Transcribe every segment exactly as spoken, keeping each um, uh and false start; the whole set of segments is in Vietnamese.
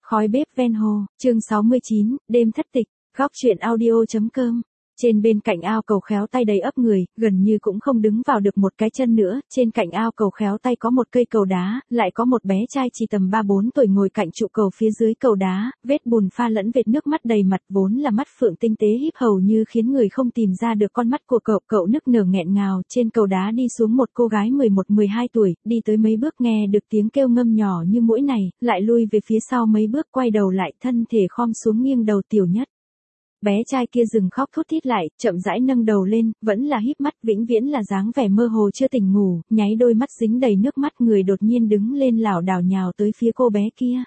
Khói bếp ven hồ, chương sáu mươi chín, đêm thất tịch, góc truyện audio.com. Trên bên cạnh ao cầu khéo tay đầy ấp người, gần như cũng không đứng vào được một cái chân nữa, trên cạnh ao cầu khéo tay có một cây cầu đá, lại có một bé trai chỉ tầm ba bốn tuổi ngồi cạnh trụ cầu phía dưới cầu đá, vết bùn pha lẫn vệt nước mắt đầy mặt, vốn là mắt phượng tinh tế híp hầu như khiến người không tìm ra được con mắt của cậu. Cậu nức nở nghẹn ngào, trên cầu đá đi xuống một cô gái mười một mười hai tuổi, đi tới mấy bước nghe được tiếng kêu ngâm nhỏ như muỗi này, lại lui về phía sau mấy bước, quay đầu lại, thân thể khom xuống nghiêng đầu. Tiểu Nhất. Bé trai kia dừng khóc thút thít lại, chậm rãi nâng đầu lên, vẫn là híp mắt, vĩnh viễn là dáng vẻ mơ hồ chưa tỉnh ngủ, nháy đôi mắt dính đầy nước mắt, người đột nhiên đứng lên lảo đảo nhào tới phía cô bé kia.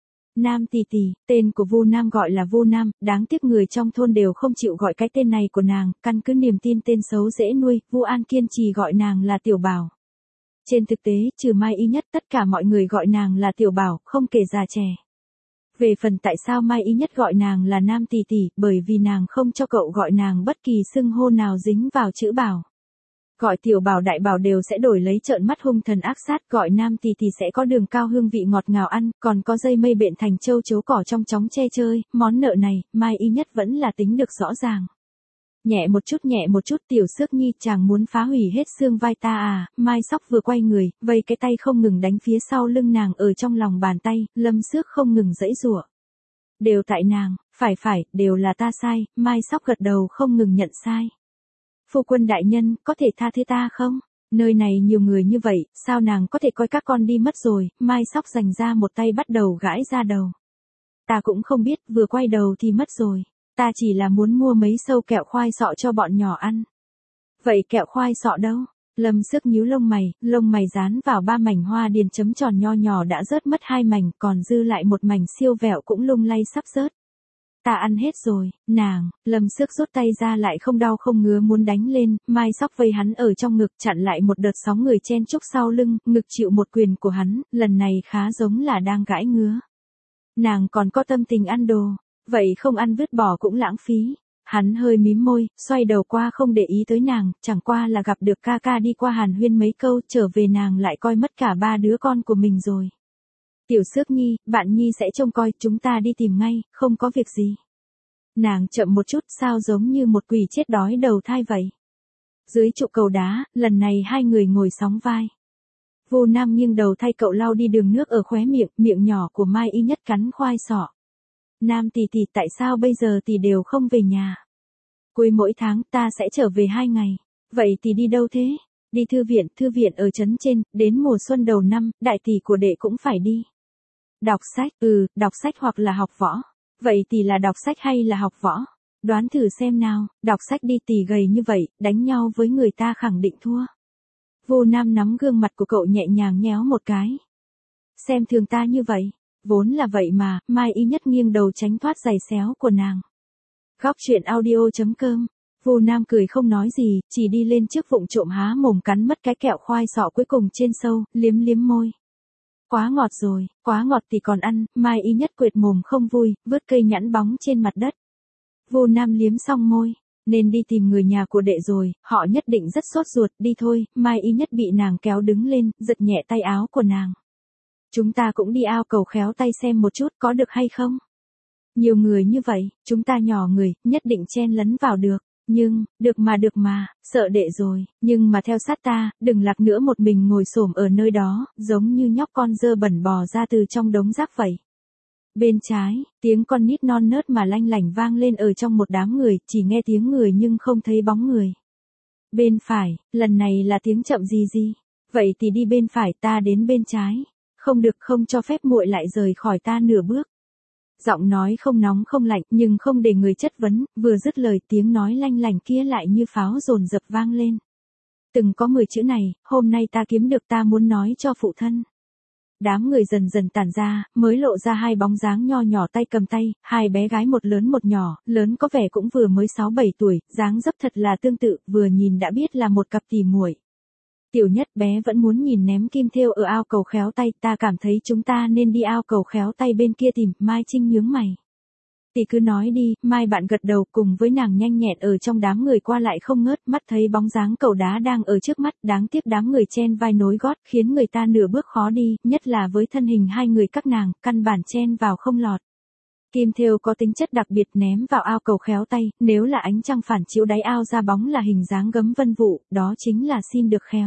Nam Tì Tì, tên của Vu Nam gọi là Vu Nam, đáng tiếc người trong thôn đều không chịu gọi cái tên này của nàng, căn cứ niềm tin tên xấu dễ nuôi, Vu An kiên trì gọi nàng là Tiểu Bảo. Trên thực tế, trừ Mai Y Nhất, tất cả mọi người gọi nàng là Tiểu Bảo, không kể già trẻ. Về phần tại sao Mai Y Nhất gọi nàng là Nam Tì Tì, bởi vì nàng không cho cậu gọi nàng bất kỳ xưng hô nào dính vào chữ Bảo. Gọi Tiểu Bảo Đại Bảo đều sẽ đổi lấy trợn mắt hung thần ác sát, gọi Nam Tì Tì sẽ có đường cao hương vị ngọt ngào ăn, còn có dây mây bện thành châu chấu cỏ trong chóng che chơi, món nợ này, Mai Y Nhất vẫn là tính được rõ ràng. Nhẹ một chút nhẹ một chút Tiểu Xước Nhi, chàng muốn phá hủy hết xương vai ta à? Mai Sóc vừa quay người, vây cái tay không ngừng đánh phía sau lưng nàng, ở trong lòng bàn tay, Lâm Xước không ngừng giãy giụa. Đều tại nàng, phải phải, đều là ta sai. Mai Sóc gật đầu không ngừng nhận sai. Phu quân đại nhân, có thể tha thứ ta không? Nơi này nhiều người như vậy, sao nàng có thể coi các con đi mất rồi? Mai Sóc giành ra một tay bắt đầu gãi ra đầu. Ta cũng không biết, vừa quay đầu thì mất rồi. Ta chỉ là muốn mua mấy sâu kẹo khoai sọ cho bọn nhỏ ăn. Vậy kẹo khoai sọ đâu? Lâm Xước nhíu lông mày, lông mày dán vào ba mảnh hoa điền chấm tròn nho nhỏ đã rớt mất hai mảnh, còn dư lại một mảnh siêu vẹo cũng lung lay sắp rớt. Ta ăn hết rồi, nàng. Lâm Xước rút tay ra lại không đau không ngứa muốn đánh lên, Mai Sóc vây hắn ở trong ngực, chặn lại một đợt sóng người chen chúc sau lưng, ngực chịu một quyền của hắn, lần này khá giống là đang gãi ngứa. Nàng còn có tâm tình ăn đồ. Vậy không ăn vứt bỏ cũng lãng phí. Hắn hơi mím môi, xoay đầu qua không để ý tới nàng, chẳng qua là gặp được ca ca đi qua hàn huyên mấy câu, trở về nàng lại coi mất cả ba đứa con của mình rồi. Tiểu Xước Nhi, bạn Nhi sẽ trông coi, chúng ta đi tìm ngay, không có việc gì. Nàng chậm một chút, sao giống như một quỷ chết đói đầu thai vậy. Dưới trụ cầu đá, lần này hai người ngồi sóng vai. Vu Nam nghiêng đầu thay cậu lau đi đường nước ở khóe miệng, miệng nhỏ của Mai Y Nhất cắn khoai sọ. Nam Tì Tì, tại sao bây giờ Tì đều không về nhà? Cuối mỗi tháng ta sẽ trở về hai ngày. Vậy Tì đi đâu thế? Đi thư viện, thư viện ở trấn trên, đến mùa xuân đầu năm, đại tỷ của đệ cũng phải đi. Đọc sách, ừ, đọc sách hoặc là học võ. Vậy Tì là đọc sách hay là học võ? Đoán thử xem nào, đọc sách đi. Tì gầy như vậy, đánh nhau với người ta khẳng định thua. Vu Nam nắm gương mặt của cậu nhẹ nhàng nhéo một cái. Xem thường ta như vậy. Vốn là vậy mà, Mai Y Nhất nghiêng đầu tránh thoát giày xéo của nàng. Góc truyện audio.com. Vu Nam cười không nói gì, chỉ đi lên trước vụng trộm há mồm cắn mất cái kẹo khoai sọ cuối cùng trên sâu, liếm liếm môi. Quá ngọt rồi, quá ngọt thì còn ăn. Mai Y Nhất quệt mồm không vui, vứt cây nhãn bóng trên mặt đất. Vu Nam liếm xong môi. Nên đi tìm người nhà của đệ rồi, họ nhất định rất sốt ruột, đi thôi. Mai Y Nhất bị nàng kéo đứng lên, giật nhẹ tay áo của nàng. Chúng ta cũng đi ao cầu khéo tay xem một chút có được hay không? Nhiều người như vậy, chúng ta nhỏ người, nhất định chen lấn vào được. Nhưng, được mà được mà, sợ đệ rồi, nhưng mà theo sát ta, đừng lạc nữa một mình ngồi xổm ở nơi đó, giống như nhóc con dơ bẩn bò ra từ trong đống rác vậy. Bên trái, tiếng con nít non nớt mà lanh lảnh vang lên ở trong một đám người, chỉ nghe tiếng người nhưng không thấy bóng người. Bên phải, lần này là tiếng chậm gì gì. Vậy thì đi bên phải, ta đến bên trái. Không được, không cho phép muội lại rời khỏi ta nửa bước. Giọng nói không nóng không lạnh, nhưng không để người chất vấn, vừa dứt lời tiếng nói lanh lảnh kia lại như pháo dồn dập vang lên. Từng có mười chữ này, hôm nay ta kiếm được, ta muốn nói cho phụ thân. Đám người dần dần tản ra, mới lộ ra hai bóng dáng nho nhỏ tay cầm tay, hai bé gái một lớn một nhỏ, lớn có vẻ cũng vừa mới sáu bảy tuổi, dáng dấp thật là tương tự, vừa nhìn đã biết là một cặp tỉ muội. Tiểu Nhất bé vẫn muốn nhìn ném kim thêu ở ao cầu khéo tay, ta cảm thấy chúng ta nên đi ao cầu khéo tay bên kia tìm. Mai Trinh nhướng mày. Tỷ cứ nói đi, Mai bạn gật đầu cùng với nàng nhanh nhẹn ở trong đám người qua lại không ngớt, mắt thấy bóng dáng cầu đá đang ở trước mắt, đáng tiếc đám người chen vai nối gót khiến người ta nửa bước khó đi, nhất là với thân hình hai người các nàng, căn bản chen vào không lọt. Kim thêu có tính chất đặc biệt ném vào ao cầu khéo tay, nếu là ánh trăng phản chiếu đáy ao ra bóng là hình dáng gấm vân vụ, đó chính là xin được khéo.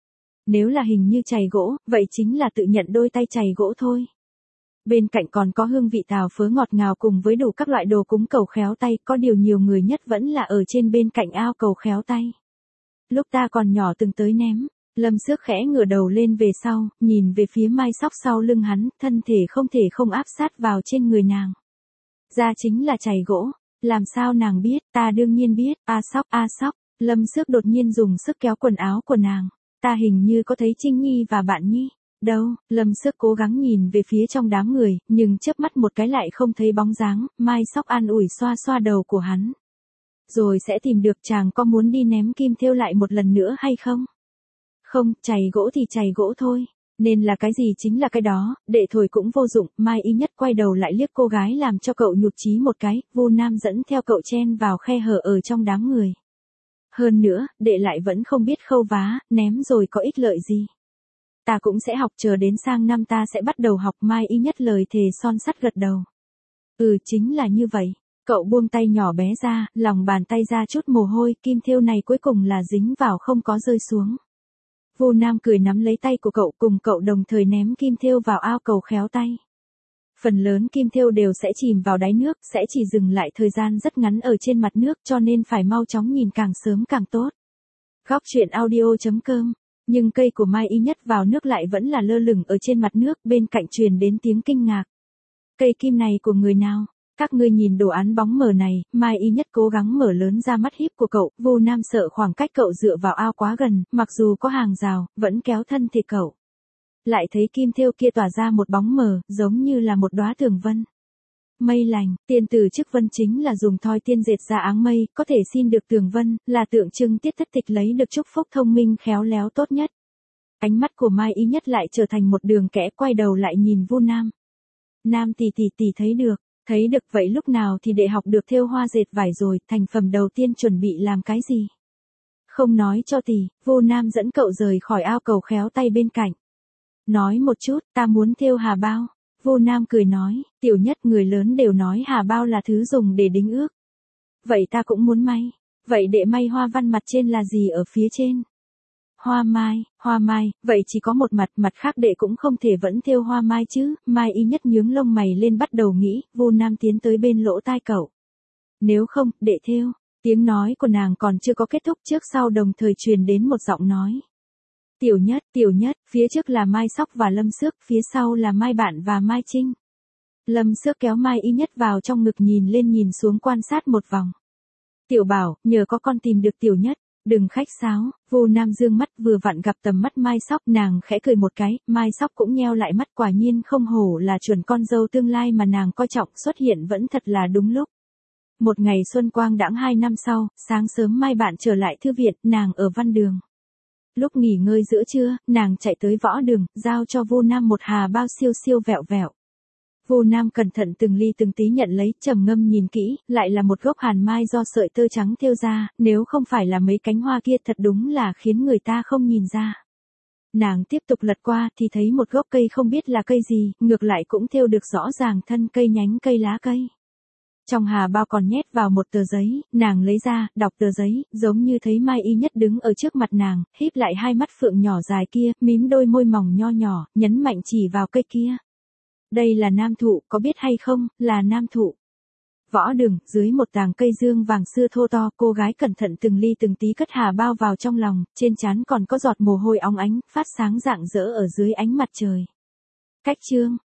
Nếu là hình như chày gỗ, vậy chính là tự nhận đôi tay chày gỗ thôi. Bên cạnh còn có hương vị tào phớ ngọt ngào cùng với đủ các loại đồ cúng cầu khéo tay, có điều nhiều người nhất vẫn là ở trên bên cạnh ao cầu khéo tay. Lúc ta còn nhỏ từng tới ném, Lâm Xước khẽ ngửa đầu lên về sau, nhìn về phía Mai Sóc sau lưng hắn, thân thể không thể không áp sát vào trên người nàng. Ra chính là chày gỗ, làm sao nàng biết, ta đương nhiên biết, a Sóc, a Sóc, Lâm Xước đột nhiên dùng sức kéo quần áo của nàng, ta hình như có thấy Trinh Nhi và bạn Nhi. Đâu, Lâm Xước cố gắng nhìn về phía trong đám người, nhưng chớp mắt một cái lại không thấy bóng dáng, Mai Sóc an ủi xoa xoa đầu của hắn. Rồi sẽ tìm được, chàng có muốn đi ném kim thêu lại một lần nữa hay không? Không, chày gỗ thì chày gỗ thôi, nên là cái gì chính là cái đó, đệ thổi cũng vô dụng, Mai Y Nhất quay đầu lại liếc cô gái làm cho cậu nhụt chí một cái, Vu Nam dẫn theo cậu chen vào khe hở ở trong đám người. Hơn nữa, đệ lại vẫn không biết khâu vá, ném rồi có ích lợi gì. Ta cũng sẽ học, chờ đến sang năm ta sẽ bắt đầu học, Mai Y Nhất lời thề son sắt gật đầu. Ừ, chính là như vậy. Cậu buông tay nhỏ bé ra, lòng bàn tay ra chút mồ hôi, kim thêu này cuối cùng là dính vào không có rơi xuống. Vu Nam cười nắm lấy tay của cậu, cùng cậu đồng thời ném kim thêu vào ao cầu khéo tay. Phần lớn kim thêu đều sẽ chìm vào đáy nước, sẽ chỉ dừng lại thời gian rất ngắn ở trên mặt nước, cho nên phải mau chóng nhìn càng sớm càng tốt. Góc truyện audio chấm com. Nhưng cây của Mai Y Nhất vào nước lại vẫn là lơ lửng ở trên mặt nước, bên cạnh truyền đến tiếng kinh ngạc. Cây kim này của người nào? Các ngươi nhìn đồ án bóng mờ này, Mai Y Nhất cố gắng mở lớn ra mắt híp của cậu, Vu Nam sợ khoảng cách cậu dựa vào ao quá gần, mặc dù có hàng rào, vẫn kéo thân thể cậu. Lại thấy kim thêu kia tỏa ra một bóng mờ, giống như là một đóa tường vân. Mây lành, tiên từ chức vân chính là dùng thoi tiên dệt ra áng mây, có thể xin được tường vân, là tượng trưng tiết thất tịch lấy được chúc phúc thông minh khéo léo tốt nhất. Ánh mắt của Mai Y Nhất lại trở thành một đường kẽ, quay đầu lại nhìn Vu Nam. Nam tỷ tỷ tỷ thấy được, thấy được, vậy lúc nào thì đệ học được thêu hoa dệt vải rồi, thành phẩm đầu tiên chuẩn bị làm cái gì? Không nói cho tỷ, Vu Nam dẫn cậu rời khỏi ao cầu khéo tay bên cạnh. Nói một chút, ta muốn thêu hà bao. Vu Nam cười nói, Tiểu Nhất, người lớn đều nói hà bao là thứ dùng để đính ước. Vậy ta cũng muốn may. Vậy đệ may hoa văn mặt trên là gì ở phía trên? Hoa mai, hoa mai, vậy chỉ có một mặt, mặt khác đệ cũng không thể vẫn thêu hoa mai chứ. Mai Y Nhất nhướng lông mày lên bắt đầu nghĩ, Vu Nam tiến tới bên lỗ tai cậu. Nếu không, đệ thêu. Tiếng nói của nàng còn chưa có kết thúc, trước sau đồng thời truyền đến một giọng nói. Tiểu Nhất, Tiểu Nhất, phía trước là Mai Sóc và Lâm Xước, phía sau là Mai Bạn và Mai Trinh. Lâm Xước kéo Mai Y Nhất vào trong ngực, nhìn lên nhìn xuống quan sát một vòng. Tiểu Bảo, nhờ có con tìm được Tiểu Nhất, đừng khách sáo. Vu Nam dương mắt vừa vặn gặp tầm mắt Mai Sóc, nàng khẽ cười một cái, Mai Sóc cũng nheo lại mắt, quả nhiên không hổ là chuẩn con dâu tương lai mà nàng coi trọng, xuất hiện vẫn thật là đúng lúc. Một ngày xuân quang đãng hai năm sau, sáng sớm Mai Bạn trở lại thư viện, nàng ở văn đường. Lúc nghỉ ngơi giữa trưa, nàng chạy tới võ đường, giao cho Vu Nam một hà bao siêu siêu vẹo vẹo. Vu Nam cẩn thận từng ly từng tí nhận lấy, trầm ngâm nhìn kỹ, lại là một gốc hàn mai do sợi tơ trắng thêu ra, nếu không phải là mấy cánh hoa kia thật đúng là khiến người ta không nhìn ra. Nàng tiếp tục lật qua thì thấy một gốc cây không biết là cây gì, ngược lại cũng thêu được rõ ràng thân cây, nhánh cây, lá cây. Trong hà bao còn nhét vào một tờ giấy, nàng lấy ra, đọc tờ giấy, giống như thấy Mai Y Nhất đứng ở trước mặt nàng, híp lại hai mắt phượng nhỏ dài kia, mím đôi môi mỏng nho nhỏ, nhấn mạnh chỉ vào cây kia. Đây là nam thụ, có biết hay không, là nam thụ. Võ đường, dưới một tàng cây dương vàng xưa thô to, cô gái cẩn thận từng ly từng tí cất hà bao vào trong lòng, trên trán còn có giọt mồ hôi óng ánh, phát sáng rạng rỡ ở dưới ánh mặt trời. Cách chương.